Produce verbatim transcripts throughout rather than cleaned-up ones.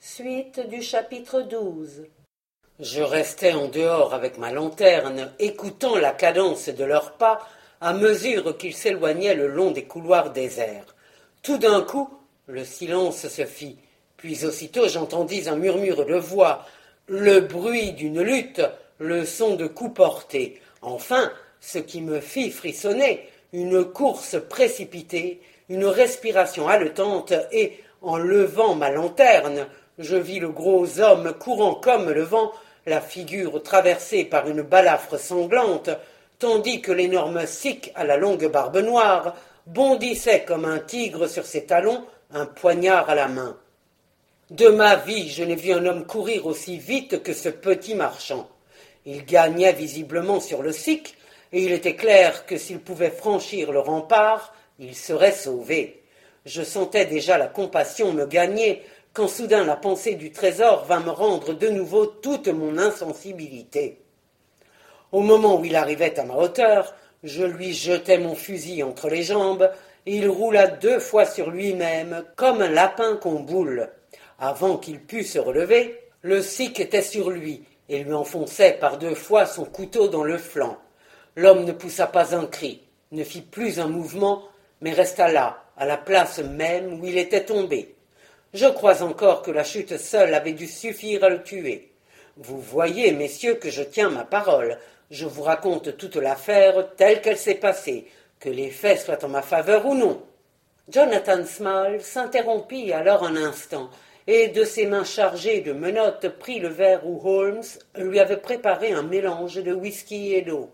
Suite du chapitre douze. Je restais en dehors avec ma lanterne, écoutant la cadence de leurs pas à mesure qu'ils s'éloignaient le long des couloirs déserts. Tout d'un coup, le silence se fit, puis aussitôt j'entendis un murmure de voix, le bruit d'une lutte, le son de coups portés. Enfin, ce qui me fit frissonner, une course précipitée, une respiration haletante et, en levant ma lanterne, je vis le gros homme courant comme le vent, la figure traversée par une balafre sanglante, tandis que l'énorme sikh à la longue barbe noire bondissait comme un tigre sur ses talons, un poignard à la main. De ma vie, je n'ai vu un homme courir aussi vite que ce petit marchand. Il gagnait visiblement sur le sikh, et il était clair que s'il pouvait franchir le rempart, il serait sauvé. Je sentais déjà la compassion me gagner, quand soudain la pensée du trésor vint me rendre de nouveau toute mon insensibilité. Au moment où il arrivait à ma hauteur, je lui jetai mon fusil entre les jambes, et il roula deux fois sur lui-même, comme un lapin qu'on boule. Avant qu'il pût se relever, le sikh était sur lui, et lui enfonçait par deux fois son couteau dans le flanc. L'homme ne poussa pas un cri, ne fit plus un mouvement, mais resta là, à la place même où il était tombé. Je crois encore que la chute seule avait dû suffire à le tuer. Vous voyez, messieurs, que je tiens ma parole. Je vous raconte toute l'affaire telle qu'elle s'est passée, que les faits soient en ma faveur ou non. Jonathan Small s'interrompit alors un instant, et de ses mains chargées de menottes prit le verre où Holmes lui avait préparé un mélange de whisky et d'eau.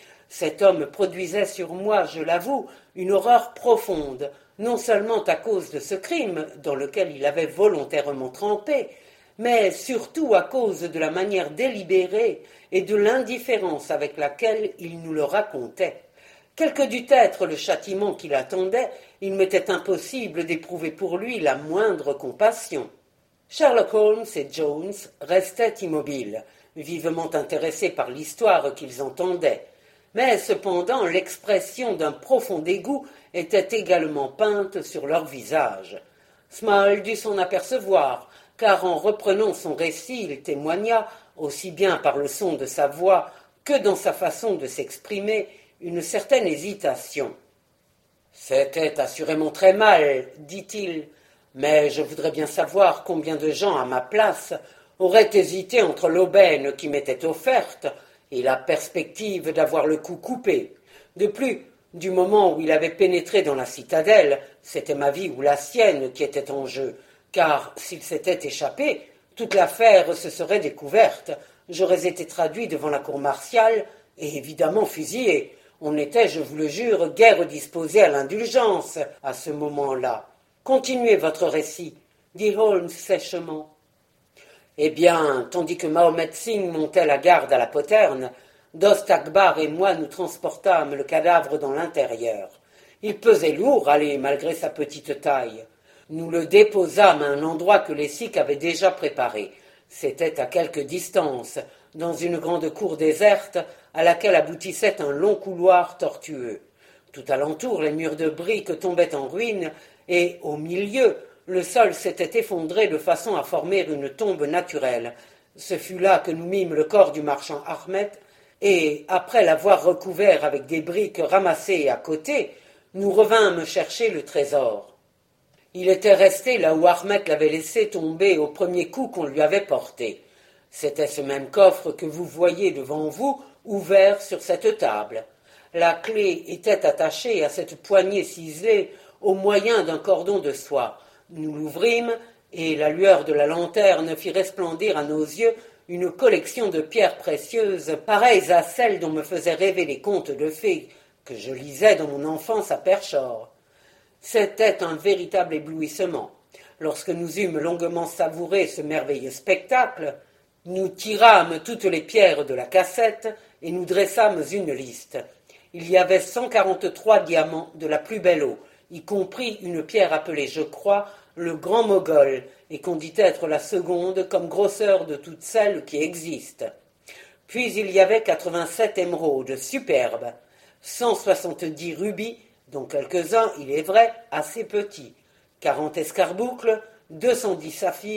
Cet homme produisait sur moi, je l'avoue, une horreur profonde, non seulement à cause de ce crime dans lequel il avait volontairement trempé, mais surtout à cause de la manière délibérée et de l'indifférence avec laquelle il nous le racontait. Quel que dût être le châtiment qui l'attendait, il m'était impossible d'éprouver pour lui la moindre compassion. Sherlock Holmes et Jones restaient immobiles, vivement intéressés par l'histoire qu'ils entendaient. Mais cependant l'expression d'un profond dégoût était également peinte sur leur visage. Small dut s'en apercevoir, car en reprenant son récit, il témoigna, aussi bien par le son de sa voix que dans sa façon de s'exprimer, une certaine hésitation. « C'était assurément très mal, dit-il, mais je voudrais bien savoir combien de gens à ma place auraient hésité entre l'aubaine qui m'était offerte et la perspective d'avoir le cou coupé. De plus, du moment où il avait pénétré dans la citadelle, c'était ma vie ou la sienne qui était en jeu, car s'il s'était échappé, toute l'affaire se serait découverte, j'aurais été traduit devant la cour martiale et évidemment fusillé. On n'était, je vous le jure, guère disposé à l'indulgence à ce moment-là. Continuez votre récit, dit Holmes sèchement. Eh bien, tandis que Mahomet Singh montait la garde à la poterne, Dost Akbar et moi nous transportâmes le cadavre dans l'intérieur. Il pesait lourd, allez, malgré sa petite taille. Nous le déposâmes à un endroit que les Sikhs avaient déjà préparé. C'était à quelque distance, dans une grande cour déserte, à laquelle aboutissait un long couloir tortueux. Tout alentour, les murs de briques tombaient en ruine, et, au milieu, le sol s'était effondré de façon à former une tombe naturelle. Ce fut là que nous mîmes le corps du marchand Ahmed, et, après l'avoir recouvert avec des briques ramassées à côté, nous revînmes chercher le trésor. Il était resté là où Ahmed l'avait laissé tomber au premier coup qu'on lui avait porté. C'était ce même coffre que vous voyez devant vous, ouvert sur cette table. La clé était attachée à cette poignée ciselée au moyen d'un cordon de soie. Nous l'ouvrîmes, et la lueur de la lanterne fit resplendir à nos yeux une collection de pierres précieuses, pareilles à celles dont me faisaient rêver les contes de fées que je lisais dans mon enfance à Pershore. C'était un véritable éblouissement. Lorsque nous eûmes longuement savouré ce merveilleux spectacle, nous tirâmes toutes les pierres de la cassette et nous dressâmes une liste. Il y avait cent quarante-trois diamants de la plus belle eau, y compris une pierre appelée, je crois, le Grand Mogol, et qu'on dit être la seconde comme grosseur de toutes celles qui existent. Puis il y avait quatre-vingt-sept émeraudes superbes, cent soixante-dix rubis, dont quelques-uns, il est vrai, assez petits, quarante escarboucles, deux cent dix saphirs,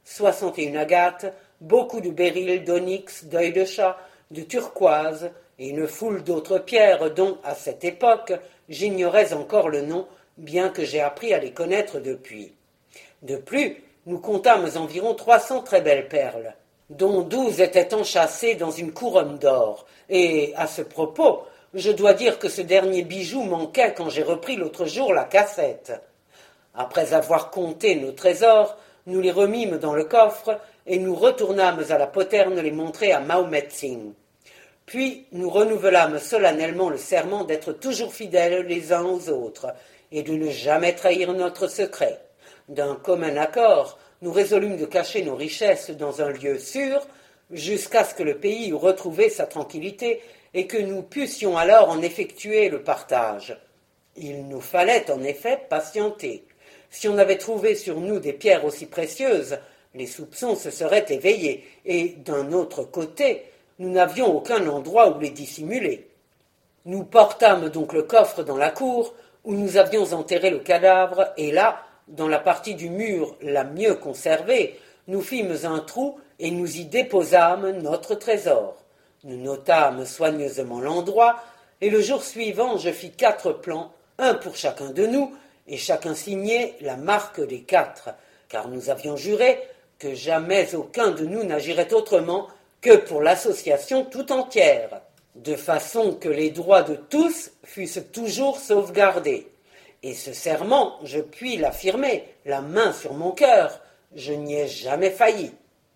soixante et une agates, beaucoup de béryl, d'onyx, d'œil de chat, de turquoise, et une foule d'autres pierres dont, à cette époque, j'ignorais encore le nom, bien que j'ai appris à les connaître depuis. De plus, nous comptâmes environ trois cents très belles perles, dont douze étaient enchâssées dans une couronne d'or, et, à ce propos, je dois dire que ce dernier bijou manquait quand j'ai repris l'autre jour la cassette. Après avoir compté nos trésors, nous les remîmes dans le coffre, et nous retournâmes à la poterne les montrer à Mahomet Singh. Puis nous renouvelâmes solennellement le serment d'être toujours fidèles les uns aux autres, et de ne jamais trahir notre secret. D'un commun accord, nous résolûmes de cacher nos richesses dans un lieu sûr, jusqu'à ce que le pays eût retrouvé sa tranquillité, et que nous pussions alors en effectuer le partage. Il nous fallait en effet patienter. Si on avait trouvé sur nous des pierres aussi précieuses, les soupçons se seraient éveillés, et d'un autre côté, nous n'avions aucun endroit où les dissimuler. Nous portâmes donc le coffre dans la cour, où nous avions enterré le cadavre, et là, dans la partie du mur la mieux conservée, nous fîmes un trou et nous y déposâmes notre trésor. Nous notâmes soigneusement l'endroit, et le jour suivant je fis quatre plans, un pour chacun de nous, et chacun signait la marque des quatre, car nous avions juré que jamais aucun de nous n'agirait autrement que pour l'association tout entière, de façon que les droits de tous fussent toujours sauvegardés. Et ce serment, je puis l'affirmer, la main sur mon cœur, je n'y ai jamais failli.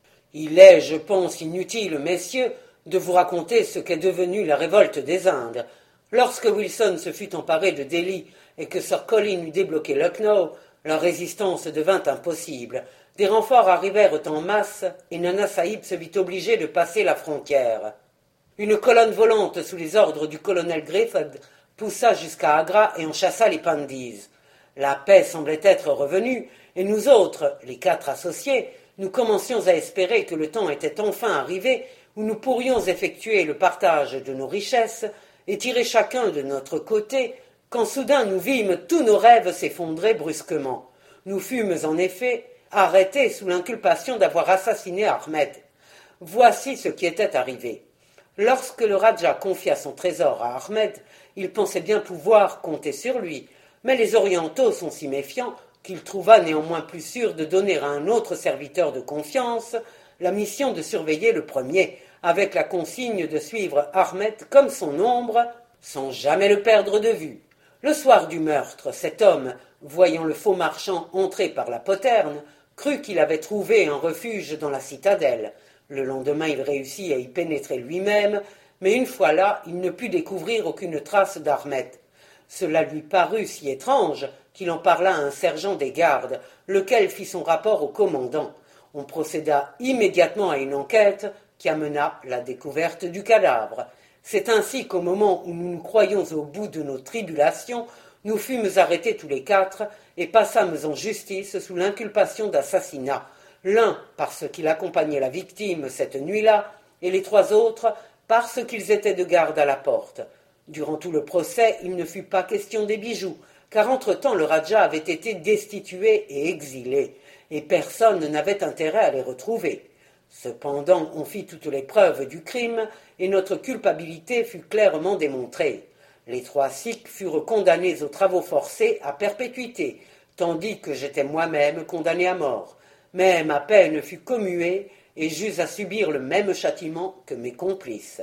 Il est, je pense, inutile, messieurs, de vous raconter ce qu'est devenue la révolte des Indes. Lorsque Wilson se fut emparé de Delhi et que Sir Colin eut débloqué Lucknow, la résistance devint impossible. Des renforts arrivèrent en masse et Nana Sahib se vit obligé de passer la frontière. Une colonne volante sous les ordres du colonel Griffith poussa jusqu'à Agra et en chassa les Pandis. La paix semblait être revenue, et nous autres, les quatre associés, nous commencions à espérer que le temps était enfin arrivé où nous pourrions effectuer le partage de nos richesses et tirer chacun de notre côté, quand soudain nous vîmes tous nos rêves s'effondrer brusquement. Nous fûmes en effet arrêtés sous l'inculpation d'avoir assassiné Ahmed. Voici ce qui était arrivé. Lorsque le Raja confia son trésor à Ahmed, il pensait bien pouvoir compter sur lui, mais les Orientaux sont si méfiants qu'il trouva néanmoins plus sûr de donner à un autre serviteur de confiance la mission de surveiller le premier, avec la consigne de suivre Ahmed comme son ombre, sans jamais le perdre de vue. Le soir du meurtre, cet homme, voyant le faux marchand entrer par la poterne, crut qu'il avait trouvé un refuge dans la citadelle. Le lendemain, il réussit à y pénétrer lui-même, mais une fois là, il ne put découvrir aucune trace d'Ahmed. Cela lui parut si étrange qu'il en parla à un sergent des gardes, lequel fit son rapport au commandant. On procéda immédiatement à une enquête qui amena la découverte du cadavre. C'est ainsi qu'au moment où nous nous croyions au bout de nos tribulations, nous fûmes arrêtés tous les quatre et passâmes en justice sous l'inculpation d'assassinat, l'un parce qu'il accompagnait la victime cette nuit-là, et les trois autres parce qu'ils étaient de garde à la porte. Durant tout le procès, il ne fut pas question des bijoux, car entre-temps le Raja avait été destitué et exilé, et personne n'avait intérêt à les retrouver. Cependant, on fit toutes les preuves du crime, et notre culpabilité fut clairement démontrée. Les trois Sikhs furent condamnés aux travaux forcés à perpétuité, tandis que j'étais moi-même condamné à mort. Mais ma peine fut commuée, et j'eus à subir le même châtiment que mes complices.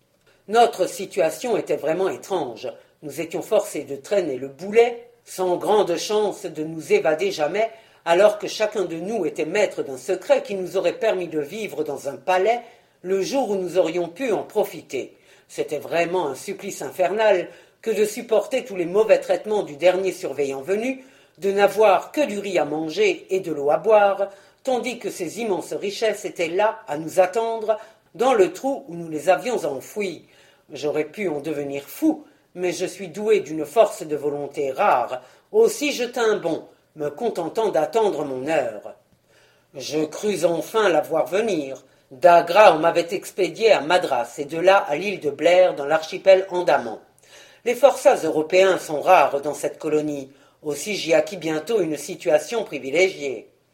Notre situation était vraiment étrange. Nous étions forcés de traîner le boulet, sans grande chance de nous évader jamais, alors que chacun de nous était maître d'un secret qui nous aurait permis de vivre dans un palais le jour où nous aurions pu en profiter. C'était vraiment un supplice infernal que de supporter tous les mauvais traitements du dernier surveillant venu, de n'avoir que du riz à manger et de l'eau à boire, tandis que ces immenses richesses étaient là à nous attendre dans le trou où nous les avions enfouies. J'aurais pu en devenir fou, mais je suis doué d'une force de volonté rare. Aussi je tins bon, me contentant d'attendre mon heure. Je crus enfin la voir venir. D'Agra, on m'avait expédié à Madras, et de là à l'île de Blair, dans l'archipel Andaman. Les forçats européens sont rares dans cette colonie, aussi j'y acquis bientôt une situation privilégiée.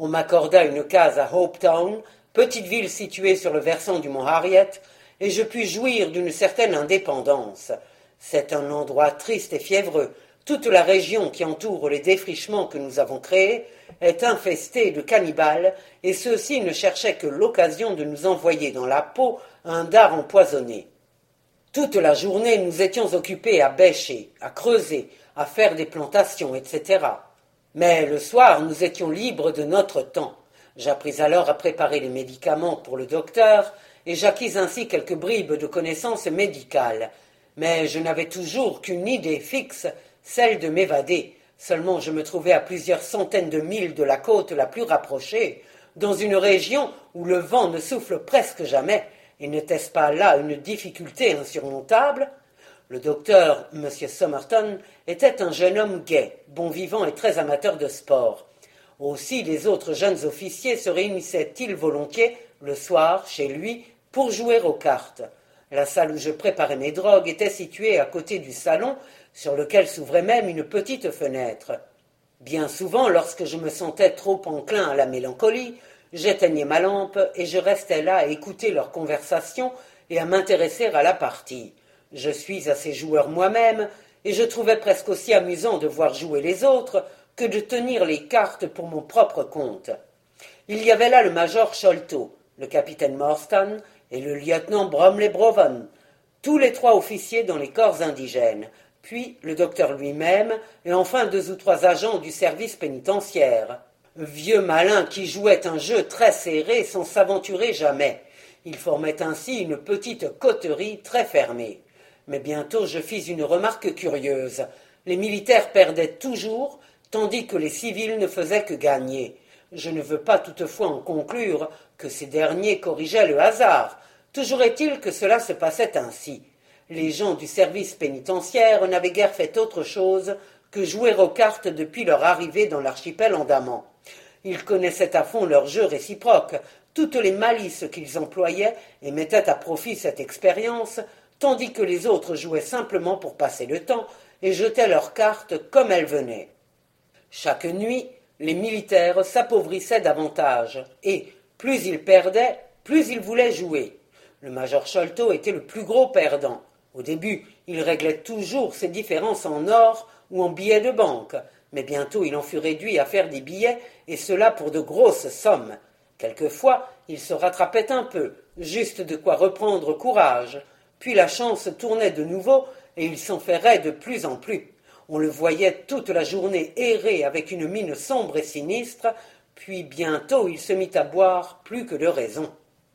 On m'accorda une case à Hopetown, petite ville située sur le versant du mont Harriet, et je pus jouir d'une certaine indépendance. C'est un endroit triste et fiévreux. Toute la région qui entoure les défrichements que nous avons créés est infestée de cannibales, et ceux-ci ne cherchaient que l'occasion de nous envoyer dans la peau un dard empoisonné. Toute la journée, nous étions occupés à bêcher, à creuser, à faire des plantations, et cetera. Mais le soir, nous étions libres de notre temps. J'appris alors à préparer les médicaments pour le docteur, et j'acquis ainsi quelques bribes de connaissances médicales. Mais je n'avais toujours qu'une idée fixe, celle de m'évader. Seulement je me trouvais à plusieurs centaines de milles de la côte la plus rapprochée, dans une région où le vent ne souffle presque jamais, et n'était-ce pas là une difficulté insurmontable? Le docteur, M. Somerton, était un jeune homme gai, bon vivant et très amateur de sport. Aussi les autres jeunes officiers se réunissaient-ils volontiers, le soir, chez lui, pour jouer aux cartes. La salle où je préparais mes drogues était située à côté du salon, sur lequel s'ouvrait même une petite fenêtre. Bien souvent, lorsque je me sentais trop enclin à la mélancolie, j'éteignais ma lampe et je restais là à écouter leur conversation et à m'intéresser à la partie. Je suis assez joueur moi-même, et je trouvais presque aussi amusant de voir jouer les autres que de tenir les cartes pour mon propre compte. Il y avait là le major Sholto, le capitaine Morstan et le lieutenant Bromley Brovan, tous les trois officiers dans les corps indigènes, puis le docteur lui-même, et enfin deux ou trois agents du service pénitentiaire. Vieux malins qui jouaient un jeu très serré sans s'aventurer jamais. Ils formaient ainsi une petite coterie très fermée. Mais bientôt je fis une remarque curieuse. Les militaires perdaient toujours, tandis que les civils ne faisaient que gagner. Je ne veux pas toutefois en conclure que ces derniers corrigeaient le hasard. Toujours est-il que cela se passait ainsi. Les gens du service pénitentiaire n'avaient guère fait autre chose que jouer aux cartes depuis leur arrivée dans l'archipel Andaman. Ils connaissaient à fond leur jeu réciproque, toutes les malices qu'ils employaient et mettaient à profit cette expérience, tandis que les autres jouaient simplement pour passer le temps et jetaient leurs cartes comme elles venaient. Chaque nuit, les militaires s'appauvrissaient davantage, et plus ils perdaient, plus ils voulaient jouer. Le major Sholto était le plus gros perdant. Au début, il réglait toujours ses différences en or ou en billets de banque, mais bientôt il en fut réduit à faire des billets, et cela pour de grosses sommes. Quelquefois, il se rattrapait un peu, juste de quoi reprendre courage. Puis la chance tournait de nouveau, et il s'en ferait de plus en plus. On le voyait toute la journée errer avec une mine sombre et sinistre, puis bientôt il se mit à boire plus que de raison.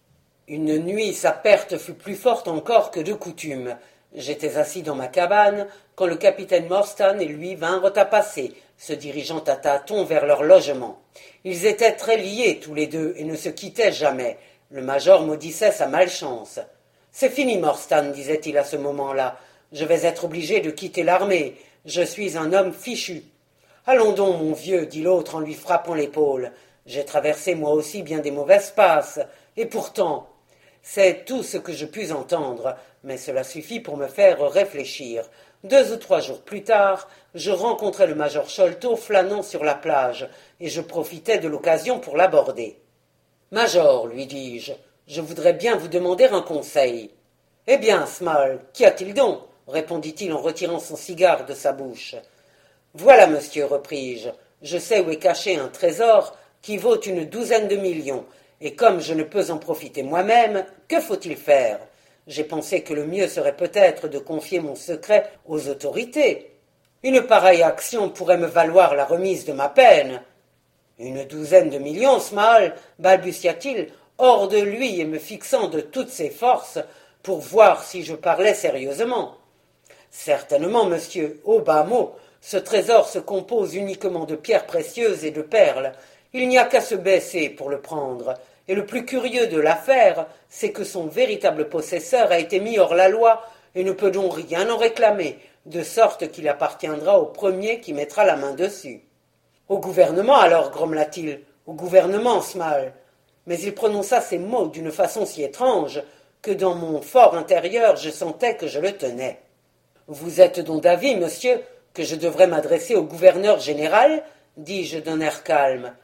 Une nuit, sa perte fut plus forte encore que de coutume. J'étais assis dans ma cabane, quand le capitaine Morstan et lui vinrent à passer, se dirigeant à tâtons vers leur logement. Ils étaient très liés tous les deux et ne se quittaient jamais. Le major maudissait sa malchance. « C'est fini, Morstan, disait-il à ce moment-là. Je vais être obligé de quitter l'armée. Je suis un homme fichu. »« Allons donc, mon vieux, dit l'autre en lui frappant l'épaule. J'ai traversé moi aussi bien des mauvaises passes. Et pourtant... » C'est tout ce que je pus entendre, mais cela suffit pour me faire réfléchir. Deux ou trois jours plus tard, je rencontrai le major Sholto flânant sur la plage, et je profitai de l'occasion pour l'aborder. « Major, lui dis-je, je voudrais bien vous demander un conseil. »« Eh bien, Small, qu'y a-t-il donc ?» répondit-il en retirant son cigare de sa bouche. « Voilà, monsieur, repris-je, je sais où est caché un trésor qui vaut une douzaine de millions, et comme je ne peux en profiter moi-même, que faut-il faire? J'ai pensé que le mieux serait peut-être de confier mon secret aux autorités. Une pareille action pourrait me valoir la remise de ma peine. »« Une douzaine de millions, Small, balbutia-t-il, hors de lui et me fixant de toutes ses forces pour voir si je parlais sérieusement. « Certainement, monsieur, au bas mot, ce trésor se compose uniquement de pierres précieuses et de perles. Il n'y a qu'à se baisser pour le prendre, et le plus curieux de l'affaire, c'est que son véritable possesseur a été mis hors la loi et ne peut donc rien en réclamer, de sorte qu'il appartiendra au premier qui mettra la main dessus. »« Au gouvernement alors, grommela-t-il, au gouvernement, Small. » Mais il prononça ces mots d'une façon si étrange que dans mon fort intérieur je sentais que je le tenais. « Vous êtes donc d'avis, monsieur, que je devrais m'adresser au gouverneur général ?» dis-je d'un air calme. «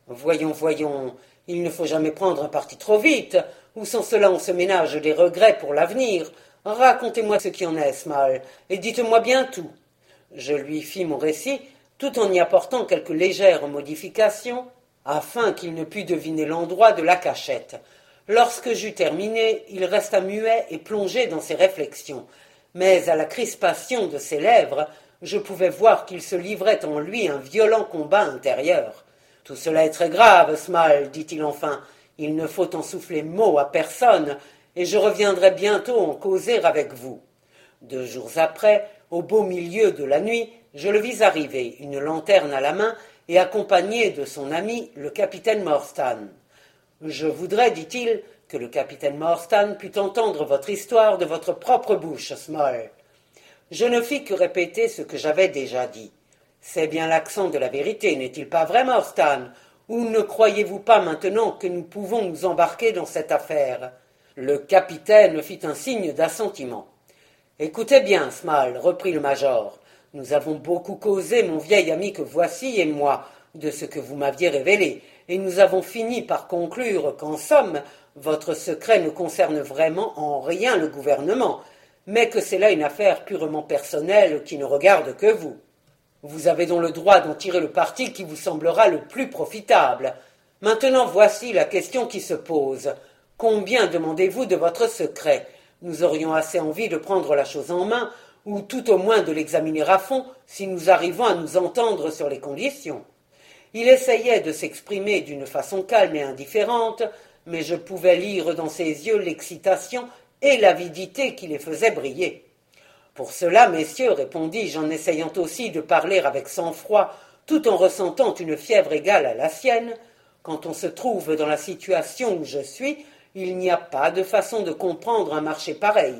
Voyons, voyons, il ne faut jamais prendre un parti trop vite, ou sans cela on se ménage des regrets pour l'avenir. Racontez-moi ce qui en est, Small, et dites-moi bien tout. Je lui fis mon récit, tout en y apportant quelques légères modifications, afin qu'il ne pût deviner l'endroit de la cachette. Lorsque j'eus terminé, il resta muet et plongé dans ses réflexions, mais à la crispation de ses lèvres, je pouvais voir qu'il se livrait en lui un violent combat intérieur. « Tout cela est très grave, Small, dit-il enfin. Il ne faut en souffler mot à personne, et je reviendrai bientôt en causer avec vous. » Deux jours après, au beau milieu de la nuit, je le vis arriver, une lanterne à la main, et accompagné de son ami, le capitaine Morstan. « Je voudrais, dit-il, que le capitaine Morstan pût entendre votre histoire de votre propre bouche, Small. » Je ne fis que répéter ce que j'avais déjà dit. « C'est bien l'accent de la vérité, n'est-il pas vrai, Morstan? Ou ne croyez-vous pas maintenant que nous pouvons nous embarquer dans cette affaire ?» Le capitaine fit un signe d'assentiment. « Écoutez bien, Small, reprit le major. Nous avons beaucoup causé, mon vieil ami que voici et moi, de ce que vous m'aviez révélé, et nous avons fini par conclure qu'en somme, votre secret ne concerne vraiment en rien le gouvernement, mais que c'est là une affaire purement personnelle qui ne regarde que vous. Vous avez donc le droit d'en tirer le parti qui vous semblera le plus profitable. Maintenant voici la question qui se pose. Combien demandez-vous de votre secret? Nous aurions assez envie de prendre la chose en main, ou tout au moins de l'examiner à fond, si nous arrivons à nous entendre sur les conditions. » Il essayait de s'exprimer d'une façon calme et indifférente, mais je pouvais lire dans ses yeux l'excitation et l'avidité qui les faisaient briller. « Pour cela, messieurs, répondis-je en essayant aussi de parler avec sang-froid, tout en ressentant une fièvre égale à la sienne, quand on se trouve dans la situation où je suis, il n'y a pas de façon de comprendre un marché pareil.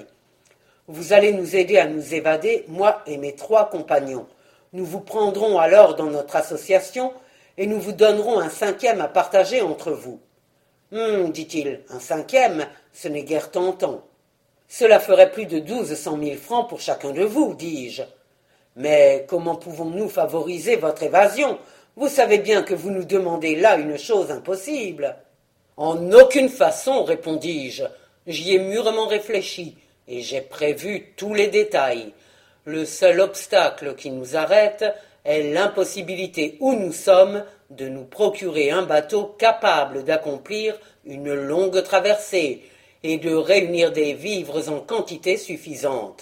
Vous allez nous aider à nous évader, moi et mes trois compagnons. Nous vous prendrons alors dans notre association et nous vous donnerons un cinquième à partager entre vous. Hum, dit-il, un cinquième, ce n'est guère tentant. Cela ferait plus de douze cent mille francs pour chacun de vous, dis-je. Mais comment pouvons-nous favoriser votre évasion? Vous savez bien que vous nous demandez là une chose impossible. En aucune façon, répondis-je. J'y ai mûrement réfléchi et j'ai prévu tous les détails. Le seul obstacle qui nous arrête est l'impossibilité où nous sommes de nous procurer un bateau capable d'accomplir une longue traversée et de réunir des vivres en quantité suffisante.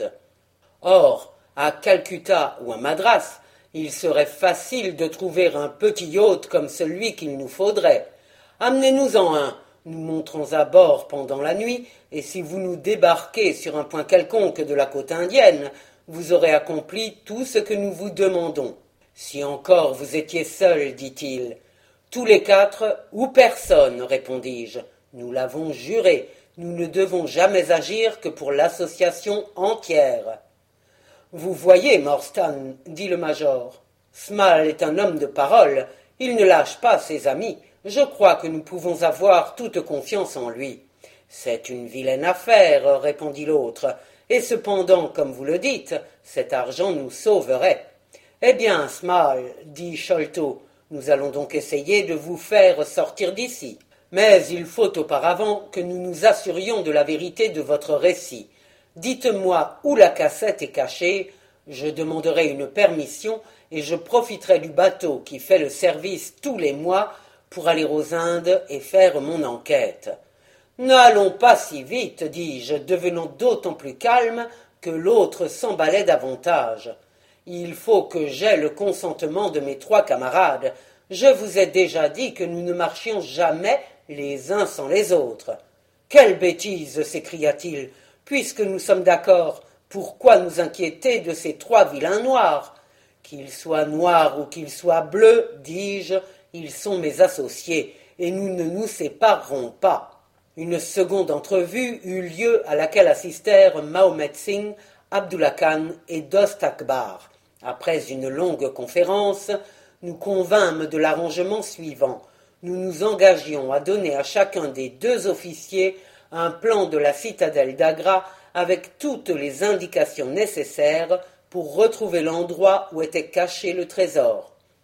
Or, à Calcutta ou à Madras, il serait facile de trouver un petit yacht comme celui qu'il nous faudrait. Amenez-nous-en un, nous monterons à bord pendant la nuit, et si vous nous débarquez sur un point quelconque de la côte indienne, vous aurez accompli tout ce que nous vous demandons. Si encore vous étiez seul, dit-il. Tous les quatre, ou personne, répondis-je. Nous l'avons juré, nous ne devons jamais agir que pour l'association entière. Vous voyez, Morstan, dit le major, Small est un homme de parole, il ne lâche pas ses amis. Je crois que nous pouvons avoir toute confiance en lui. C'est une vilaine affaire, répondit l'autre, et cependant, comme vous le dites, cet argent nous sauverait. Eh bien, Small, dit Sholto, nous allons donc essayer de vous faire sortir d'ici. Mais il faut auparavant que nous nous assurions de la vérité de votre récit. Dites-moi où la cassette est cachée, je demanderai une permission et je profiterai du bateau qui fait le service tous les mois pour aller aux Indes et faire mon enquête. N'allons pas si vite, dis-je, devenant d'autant plus calme que l'autre s'emballait davantage. Il faut que j'aie le consentement de mes trois camarades. Je vous ai déjà dit que nous ne marchions jamais les uns sans les autres. Quelle bêtise, s'écria-t-il, puisque nous sommes d'accord, pourquoi nous inquiéter de ces trois vilains noirs? Qu'ils soient noirs ou qu'ils soient bleus, dis-je, ils sont mes associés, et nous ne nous séparerons pas. Une seconde entrevue eut lieu à laquelle assistèrent Mahomet Singh, Abdullah Khan et Dost Akbar. Après une longue conférence, nous convînmes de l'arrangement suivant. Nous nous engagions à donner à chacun des deux officiers un plan de la citadelle d'Agra avec toutes les indications nécessaires pour retrouver l'endroit où était caché le trésor.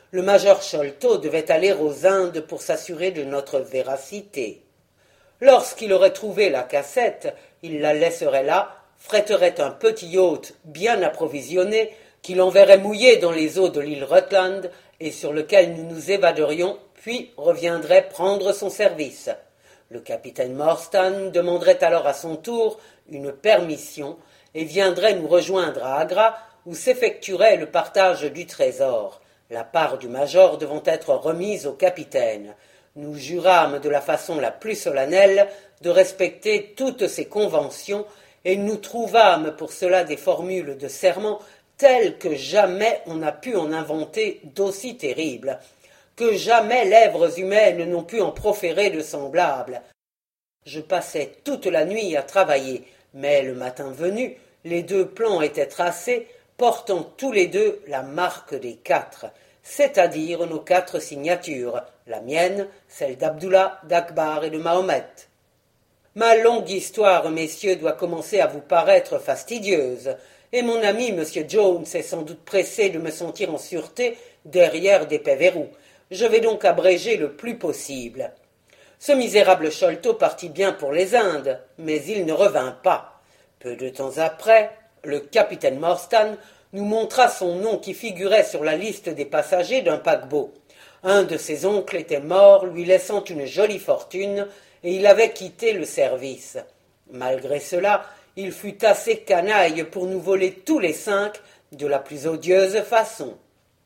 Le major Sholto devait aller aux Indes pour s'assurer de notre véracité. Lorsqu'il aurait trouvé la cassette, il la laisserait là, fréterait un petit yacht bien approvisionné, qu'il enverrait mouiller dans les eaux de l'île Rutland et sur lequel nous nous évaderions, puis reviendrait prendre son service. Le capitaine Morstan demanderait alors à son tour une permission et viendrait nous rejoindre à Agra, où s'effectuerait le partage du trésor, la part du major devant être remise au capitaine. Nous jurâmes de la façon la plus solennelle de respecter toutes ces conventions, et nous trouvâmes pour cela des formules de serment telles que jamais on n'a pu en inventer d'aussi terribles, que jamais lèvres humaines n'ont pu en proférer de semblables. Je passais toute la nuit à travailler, mais le matin venu, les deux plans étaient tracés, portant tous les deux la marque des quatre, c'est-à-dire nos quatre signatures, la mienne, celle d'Abdullah, d'Akbar et de Mahomet. Ma longue histoire, messieurs, doit commencer à vous paraître fastidieuse, et mon ami M. Jones est sans doute pressé de me sentir en sûreté derrière d'épais verrous. Je vais donc abréger le plus possible. Ce misérable Sholto partit bien pour les Indes, mais il ne revint pas. Peu de temps après, le capitaine Morstan nous montra son nom qui figurait sur la liste des passagers d'un paquebot. Un de ses oncles était mort, lui laissant une jolie fortune, et il avait quitté le service. Malgré cela, il fut assez canaille pour nous voler tous les cinq de la plus odieuse façon.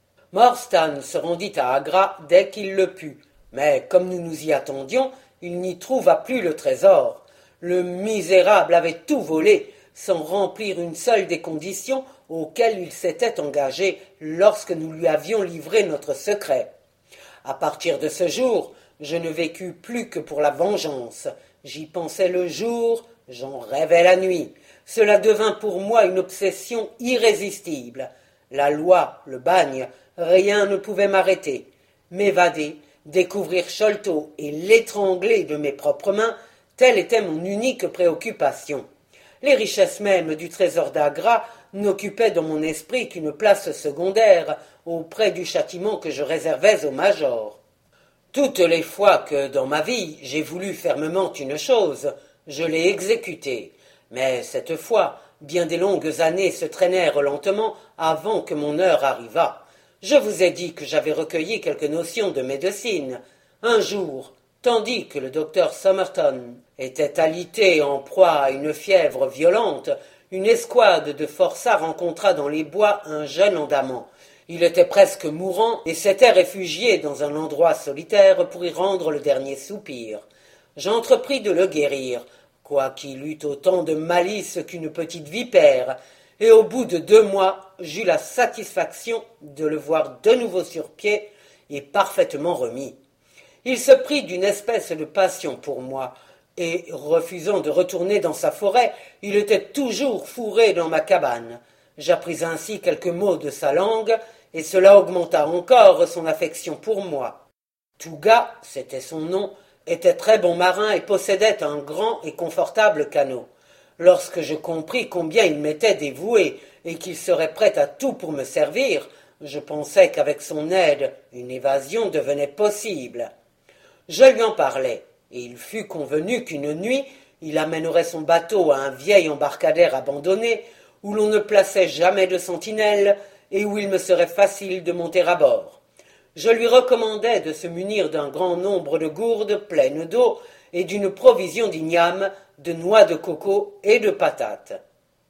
Morstan se rendit à Agra dès qu'il le put, mais comme nous nous y attendions, il n'y trouva plus le trésor. Le misérable avait tout volé, sans remplir une seule des conditions auxquelles il s'était engagé lorsque nous lui avions livré notre secret. À partir de ce jour, je ne vécus plus que pour la vengeance. J'y pensais le jour, j'en rêvais la nuit. Cela devint pour moi une obsession irrésistible. La loi, le bagne, rien ne pouvait m'arrêter. M'évader, découvrir Sholto et l'étrangler de mes propres mains, telle était mon unique préoccupation. Les richesses mêmes du trésor d'Agra n'occupaient dans mon esprit qu'une place secondaire auprès du châtiment que je réservais au major. Toutes les fois que, dans ma vie, j'ai voulu fermement une chose, je l'ai exécutée. Mais cette fois, bien des longues années se traînèrent lentement avant que mon heure arrivât. Je vous ai dit que j'avais recueilli quelques notions de médecine. Un jour, tandis que le docteur Somerton était alité en proie à une fièvre violente, une escouade de forçats rencontra dans les bois un jeune Andaman. Il était presque mourant et s'était réfugié dans un endroit solitaire pour y rendre le dernier soupir. J'entrepris de le guérir, quoiqu'il eût autant de malice qu'une petite vipère, et au bout de deux mois, j'eus la satisfaction de le voir de nouveau sur pied et parfaitement remis. Il se prit d'une espèce de passion pour moi, et, refusant de retourner dans sa forêt, il était toujours fourré dans ma cabane. J'appris ainsi quelques mots de sa langue, et cela augmenta encore son affection pour moi. Touga, c'était son nom, était très bon marin et possédait un grand et confortable canot. Lorsque je compris combien il m'était dévoué et qu'il serait prêt à tout pour me servir, je pensai qu'avec son aide, une évasion devenait possible. Je lui en parlai, et il fut convenu qu'une nuit, il amènerait son bateau à un vieil embarcadère abandonné, où l'on ne plaçait jamais de sentinelle et où il me serait facile de monter à bord. Je lui recommandai de se munir d'un grand nombre de gourdes pleines d'eau et d'une provision d'igname, de noix de coco et de patates.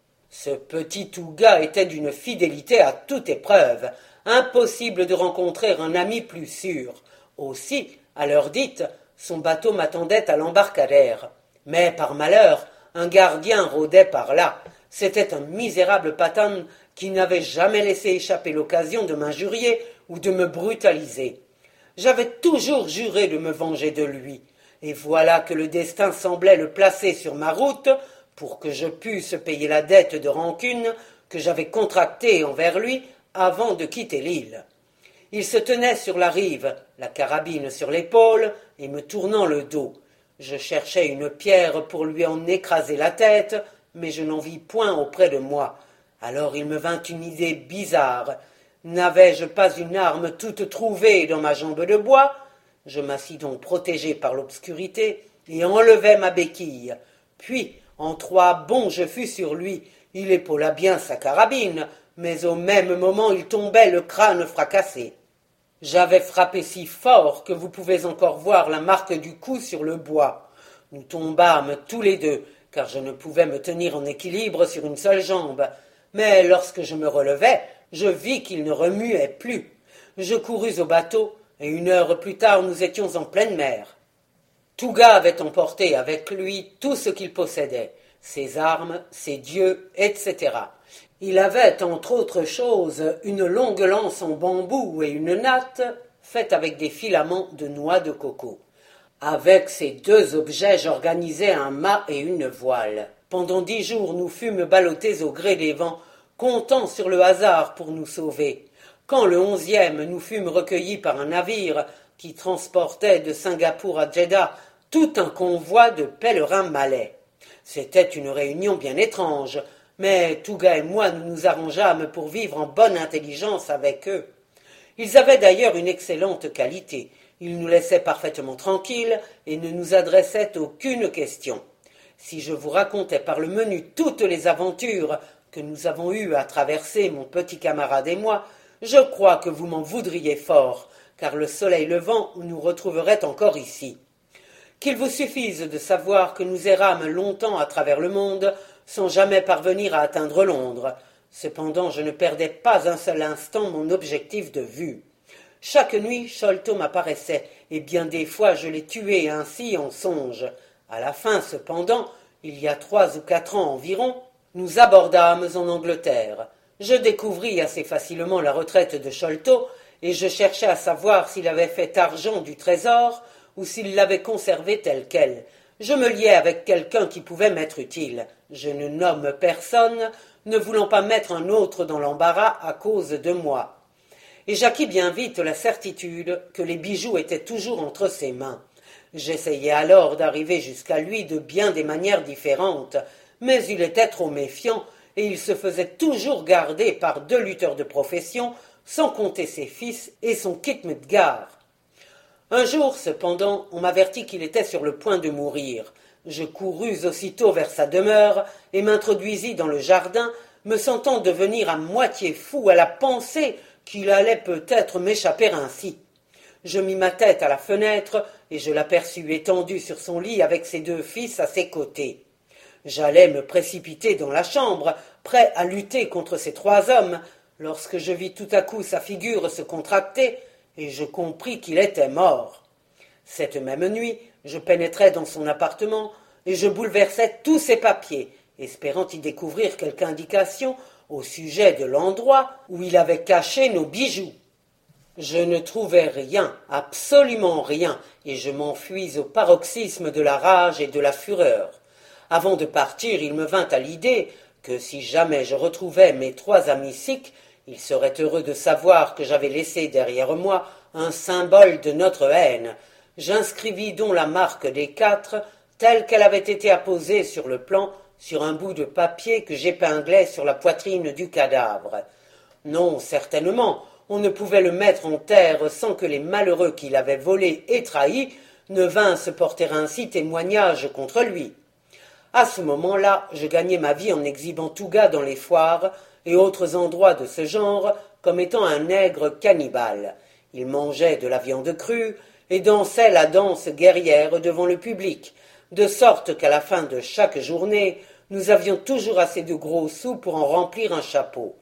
Ce petit Touga était d'une fidélité à toute épreuve, impossible de rencontrer un ami plus sûr. Aussi, à l'heure dite, son bateau m'attendait à l'embarcadère. Mais, par malheur, un gardien rôdait par là. C'était un misérable patane qui n'avait jamais laissé échapper l'occasion de m'injurier ou de me brutaliser. J'avais toujours juré de me venger de lui, et voilà que le destin semblait le placer sur ma route pour que je pusse payer la dette de rancune que j'avais contractée envers lui avant de quitter l'île. Il se tenait sur la rive, la carabine sur l'épaule, et me tournant le dos. Je cherchais une pierre pour lui en écraser la tête, mais je n'en vis point auprès de moi. Alors il me vint une idée bizarre. N'avais-je pas une arme toute trouvée dans ma jambe de bois? Je m'assis donc protégé par l'obscurité et enlevai ma béquille. Puis, en trois bonds, je fus sur lui. Il épaula bien sa carabine, mais au même moment il tombait le crâne fracassé. J'avais frappé si fort que vous pouvez encore voir la marque du coup sur le bois. Nous tombâmes tous les deux, car je ne pouvais me tenir en équilibre sur une seule jambe. Mais lorsque je me relevai, je vis qu'il ne remuait plus. Je courus au bateau, et une heure plus tard nous étions en pleine mer. Touga avait emporté avec lui tout ce qu'il possédait, ses armes, ses dieux, et cetera. Il avait, entre autres choses, une longue lance en bambou et une natte faite avec des filaments de noix de coco. Avec ces deux objets, j'organisai un mât et une voile. Pendant dix jours, nous fûmes ballottés au gré des vents, comptant sur le hasard pour nous sauver. Quand le onzième, nous fûmes recueillis par un navire qui transportait de Singapour à Jeddah tout un convoi de pèlerins malais. C'était une réunion bien étrange, mais Touga et moi nous nous arrangeâmes pour vivre en bonne intelligence avec eux. Ils avaient d'ailleurs une excellente qualité. Ils nous laissaient parfaitement tranquilles et ne nous adressaient aucune question. Si je vous racontais par le menu toutes les aventures que nous avons eues à traverser, mon petit camarade et moi, je crois que vous m'en voudriez fort, car le soleil levant nous retrouverait encore ici. Qu'il vous suffise de savoir que nous errâmes longtemps à travers le monde, sans jamais parvenir à atteindre Londres. Cependant, je ne perdais pas un seul instant mon objectif de vue. Chaque nuit, Sholto m'apparaissait, et bien des fois je l'ai tué ainsi en songe. À la fin, cependant, il y a trois ou quatre ans environ, nous abordâmes en Angleterre. Je découvris assez facilement la retraite de Sholto, et je cherchais à savoir s'il avait fait argent du trésor ou s'il l'avait conservé tel quel. Je me liai avec quelqu'un qui pouvait m'être utile. Je ne nomme personne, ne voulant pas mettre un autre dans l'embarras à cause de moi. Et j'acquis bien vite la certitude que les bijoux étaient toujours entre ses mains. J'essayai alors d'arriver jusqu'à lui de bien des manières différentes, mais il était trop méfiant, et il se faisait toujours garder par deux lutteurs de profession, sans compter ses fils et son Khitmutgar. Un jour, cependant, on m'avertit qu'il était sur le point de mourir. Je courus aussitôt vers sa demeure et m'introduisis dans le jardin, me sentant devenir à moitié fou à la pensée qu'il allait peut-être m'échapper ainsi. Je mis ma tête à la fenêtre et je l'aperçus étendu sur son lit avec ses deux fils à ses côtés. J'allais me précipiter dans la chambre, prêt à lutter contre ces trois hommes, lorsque je vis tout à coup sa figure se contracter, et je compris qu'il était mort. Cette même nuit, je pénétrai dans son appartement, et je bouleversai tous ses papiers, espérant y découvrir quelque indication au sujet de l'endroit où il avait caché nos bijoux. Je ne trouvai rien, absolument rien, et je m'enfuis au paroxysme de la rage et de la fureur. Avant de partir, il me vint à l'idée que si jamais je retrouvais mes trois amis sikhs, ils seraient heureux de savoir que j'avais laissé derrière moi un symbole de notre haine. J'inscrivis donc la marque des quatre, telle qu'elle avait été apposée sur le plan, sur un bout de papier que j'épinglai sur la poitrine du cadavre. Non, certainement, on ne pouvait le mettre en terre sans que les malheureux qui l'avaient volé et trahi ne vinssent porter ainsi témoignage contre lui. À ce moment-là, je gagnais ma vie en exhibant Touga dans les foires et autres endroits de ce genre comme étant un nègre cannibale. Il mangeait de la viande crue et dansait la danse guerrière devant le public, de sorte qu'à la fin de chaque journée, nous avions toujours assez de gros sous pour en remplir un chapeau.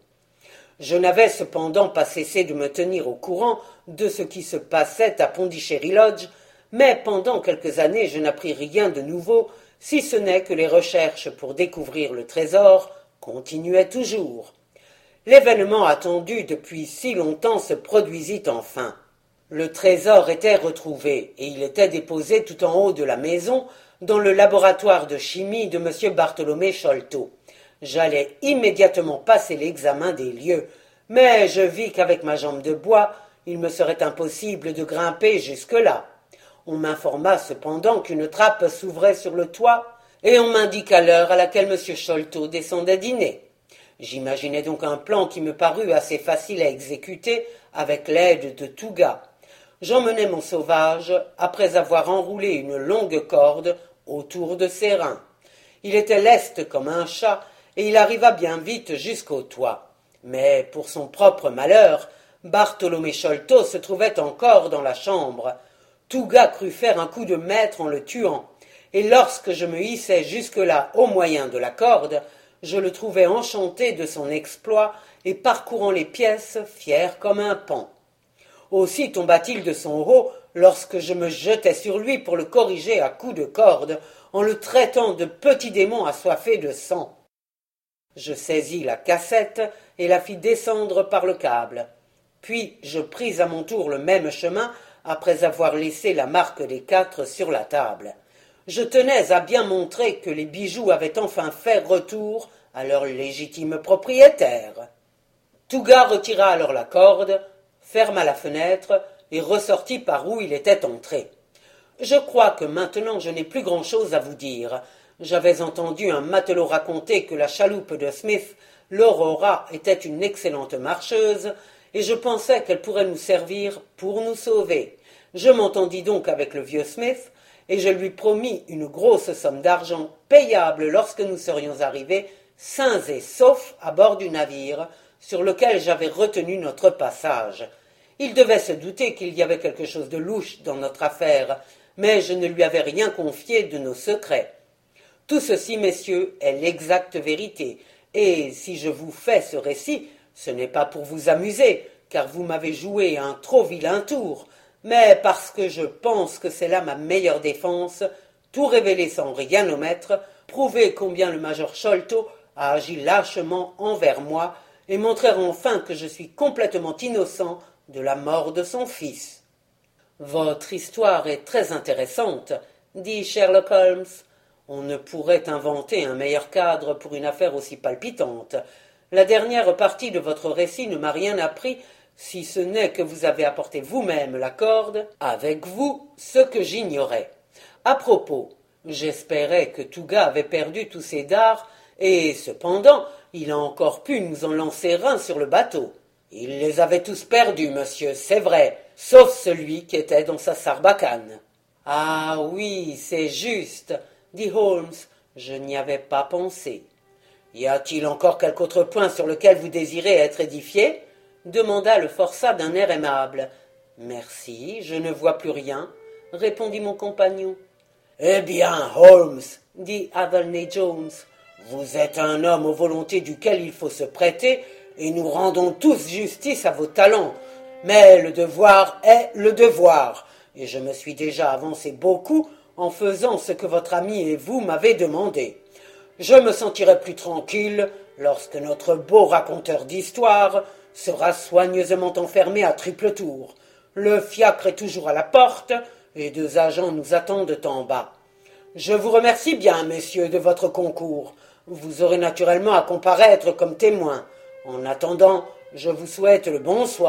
Je n'avais cependant pas cessé de me tenir au courant de ce qui se passait à Pondichéry Lodge, mais pendant quelques années je n'appris rien de nouveau, si ce n'est que les recherches pour découvrir le trésor continuaient toujours. L'événement attendu depuis si longtemps se produisit enfin. Le trésor était retrouvé, et il était déposé tout en haut de la maison, dans le laboratoire de chimie de M. Bartholomé Sholto. J'allais immédiatement passer l'examen des lieux, mais je vis qu'avec ma jambe de bois, il me serait impossible de grimper jusque-là. On m'informa cependant qu'une trappe s'ouvrait sur le toit, et on m'indiqua l'heure à laquelle M. Sholto descendait dîner. J'imaginai donc un plan qui me parut assez facile à exécuter avec l'aide de Touga. J'emmenai mon sauvage après avoir enroulé une longue corde autour de ses reins. Il était leste comme un chat et il arriva bien vite jusqu'au toit. Mais pour son propre malheur, Bartolomé Sholto se trouvait encore dans la chambre. Touga crut faire un coup de maître en le tuant, et lorsque je me hissai jusque-là au moyen de la corde, je le trouvai enchanté de son exploit et parcourant les pièces, fier comme un paon. Aussi tomba-t-il de son haut lorsque je me jetai sur lui pour le corriger à coups de corde, en le traitant de petit démon assoiffé de sang. Je saisis la cassette et la fis descendre par le câble. Puis je pris à mon tour le même chemin après avoir laissé la marque des quatre sur la table. Je tenais à bien montrer que les bijoux avaient enfin fait retour à leur légitime propriétaire. Touga retira alors la corde, ferma la fenêtre et ressortit par où il était entré. Je crois que maintenant je n'ai plus grand-chose à vous dire. J'avais entendu un matelot raconter que la chaloupe de Smith, l'Aurora, était une excellente marcheuse, et je pensais qu'elle pourrait nous servir pour nous sauver. Je m'entendis donc avec le vieux Smith, et je lui promis une grosse somme d'argent payable lorsque nous serions arrivés, sains et saufs, à bord du navire, sur lequel j'avais retenu notre passage. Il devait se douter qu'il y avait quelque chose de louche dans notre affaire, mais je ne lui avais rien confié de nos secrets. Tout ceci, messieurs, est l'exacte vérité, et si je vous fais ce récit, ce n'est pas pour vous amuser, car vous m'avez joué un trop vilain tour, mais parce que je pense que c'est là ma meilleure défense, tout révéler sans rien omettre, prouver combien le major Sholto a agi lâchement envers moi, et montrer enfin que je suis complètement innocent de la mort de son fils. « Votre histoire est très intéressante, » dit Sherlock Holmes. « On ne pourrait inventer un meilleur cadre pour une affaire aussi palpitante. La dernière partie de votre récit ne m'a rien appris, si ce n'est que vous avez apporté vous-même la corde, avec vous, ce que j'ignorais. À propos, j'espérais que Touga avait perdu tous ses dards, et cependant, il a encore pu nous en lancer un sur le bateau. Il les avait tous perdus, monsieur, c'est vrai, sauf celui qui était dans sa sarbacane. »« Ah oui, c'est juste, » dit Holmes, « je n'y avais pas pensé. »« Y a-t-il encore quelque autre point sur lequel vous désirez être édifié ?» demanda le forçat d'un air aimable. « Merci, je ne vois plus rien, » répondit mon compagnon. « Eh bien, Holmes, » dit Athelney Jones, « vous êtes un homme aux volontés duquel il faut se prêter, et nous rendons tous justice à vos talents. Mais le devoir est le devoir, et je me suis déjà avancé beaucoup en faisant ce que votre ami et vous m'avez demandé. Je me sentirai plus tranquille lorsque notre beau raconteur d'histoire sera soigneusement enfermé à triple tour. Le fiacre est toujours à la porte, et deux agents nous attendent en bas. Je vous remercie bien, messieurs, de votre concours. Vous aurez naturellement à comparaître comme témoin. En attendant, je vous souhaite le bonsoir. »«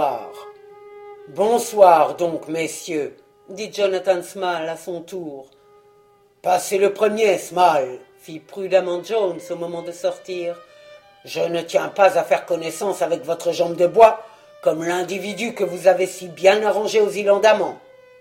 Bonsoir donc, messieurs, » dit Jonathan Small à son tour. « Passez le premier, Small, » fit prudemment Jones au moment de sortir. « Je ne tiens pas à faire connaissance avec votre jambe de bois, comme l'individu que vous avez si bien arrangé aux îles Andaman. »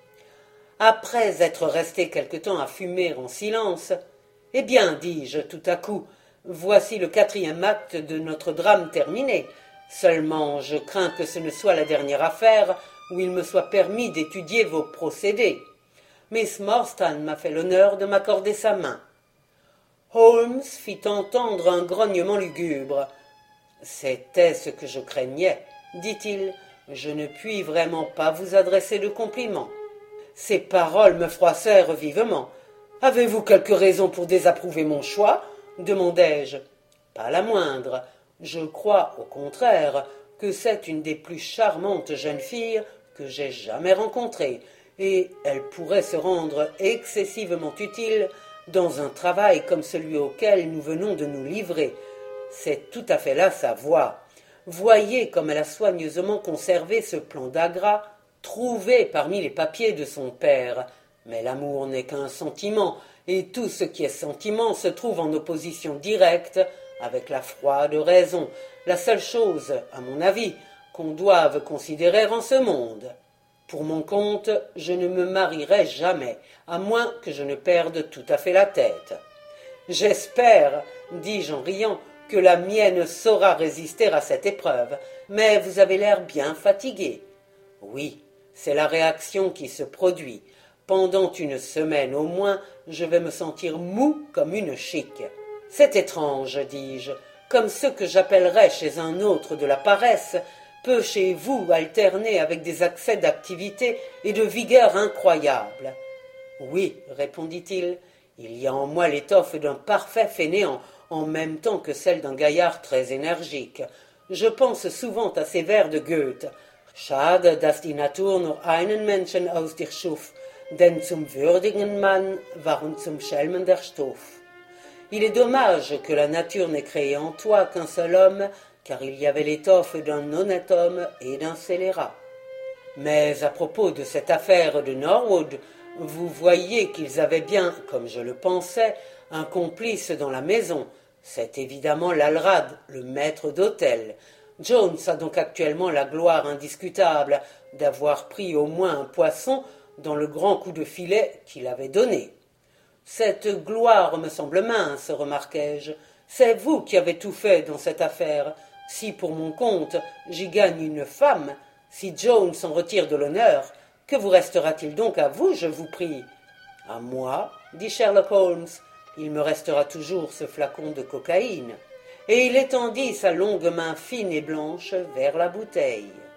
Après être resté quelque temps à fumer en silence, « Eh bien, dis-je tout à coup, voici le quatrième acte de notre drame terminé. Seulement, je crains que ce ne soit la dernière affaire où il me soit permis d'étudier vos procédés. Miss Morstan m'a fait l'honneur de m'accorder sa main. » Holmes fit entendre un grognement lugubre. « C'était ce que je craignais, » dit-il. « Je ne puis vraiment pas vous adresser de compliments. » Ces paroles me froissèrent vivement. « Avez-vous quelque raison pour désapprouver mon choix ?» demandai-je. « Pas la moindre. Je crois, au contraire, que c'est une des plus charmantes jeunes filles que j'ai jamais rencontrées, et elle pourrait se rendre excessivement utile dans un travail comme celui auquel nous venons de nous livrer. C'est tout à fait là sa voie. Voyez comme elle a soigneusement conservé ce plan d'Agra, trouvé parmi les papiers de son père. Mais l'amour n'est qu'un sentiment, et tout ce qui est sentiment se trouve en opposition directe avec la froide raison, la seule chose, à mon avis, qu'on doive considérer en ce monde. Pour mon compte, je ne me marierai jamais, à moins que je ne perde tout à fait la tête. J'espère, dis-je en riant, que la mienne saura résister à cette épreuve, mais vous avez l'air bien fatigué. Oui, c'est la réaction qui se produit. Pendant une semaine au moins, je vais me sentir mou comme une chique. C'est étrange, dis-je, comme ce que j'appellerais chez un autre de la paresse, peut chez vous alterner avec des accès d'activité et de vigueur incroyables. Oui, répondit-il, il y a en moi l'étoffe d'un parfait fainéant, en même temps que celle d'un gaillard très énergique. Je pense souvent à ces vers de Goethe. Schade, dass die Natur nur einen Menschen aus dir schuf, denn zum würdigen Mann war und zum Schelmen der Stoff. Il est dommage que la nature n'ait créé en toi qu'un seul homme, car il y avait l'étoffe d'un honnête homme et d'un scélérat. Mais à propos de cette affaire de Norwood, vous voyez qu'ils avaient bien, comme je le pensais, un complice dans la maison. C'est évidemment l'Alrad, le maître d'hôtel. Jones a donc actuellement la gloire indiscutable d'avoir pris au moins un poisson dans le grand coup de filet qu'il avait donné. Cette gloire me semble mince, remarquai-je. C'est vous qui avez tout fait dans cette affaire. Si pour mon compte j'y gagne une femme, si Jones s'en retire de l'honneur, que vous restera-t-il donc à vous, je vous prie? À moi, dit Sherlock Holmes, il me restera toujours ce flacon de cocaïne. Et il étendit sa longue main fine et blanche vers la bouteille.